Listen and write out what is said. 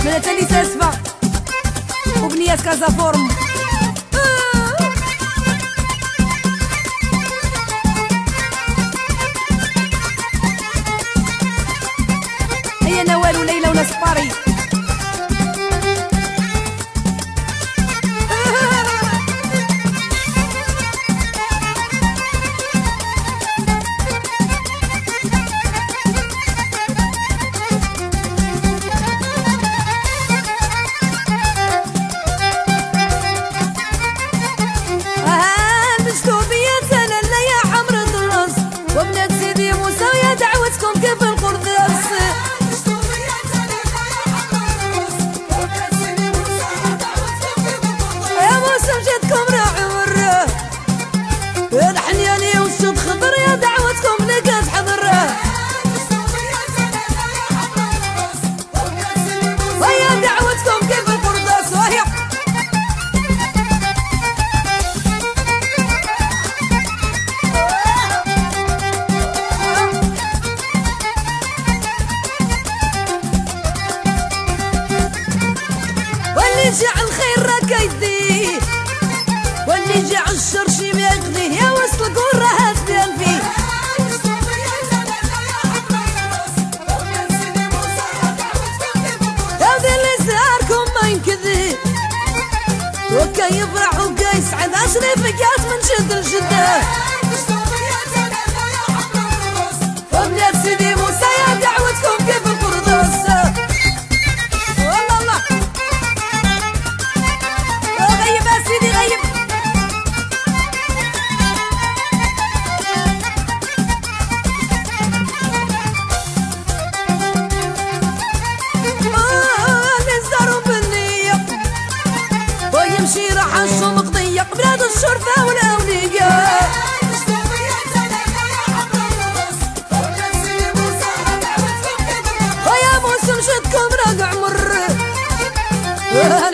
بنات ساسفة وبنيات كازا فورم. هيا نوال وليلى وناس باري. جاع الخير راك يديه واللي جاع الشر شي ما يقضيه، يا وصل القول راه تبان فيه. يا ودي اللي سهركم ما ينكذب وكا يفرح وكا يسعد، اشري فكات من شد لشده. وبنات سيدي موسى يا دعوتكم كيف القرداس. يمشي راح الشوم قضية بلاد الشرفة والأولياء. ويا موسم شدكم راقع مر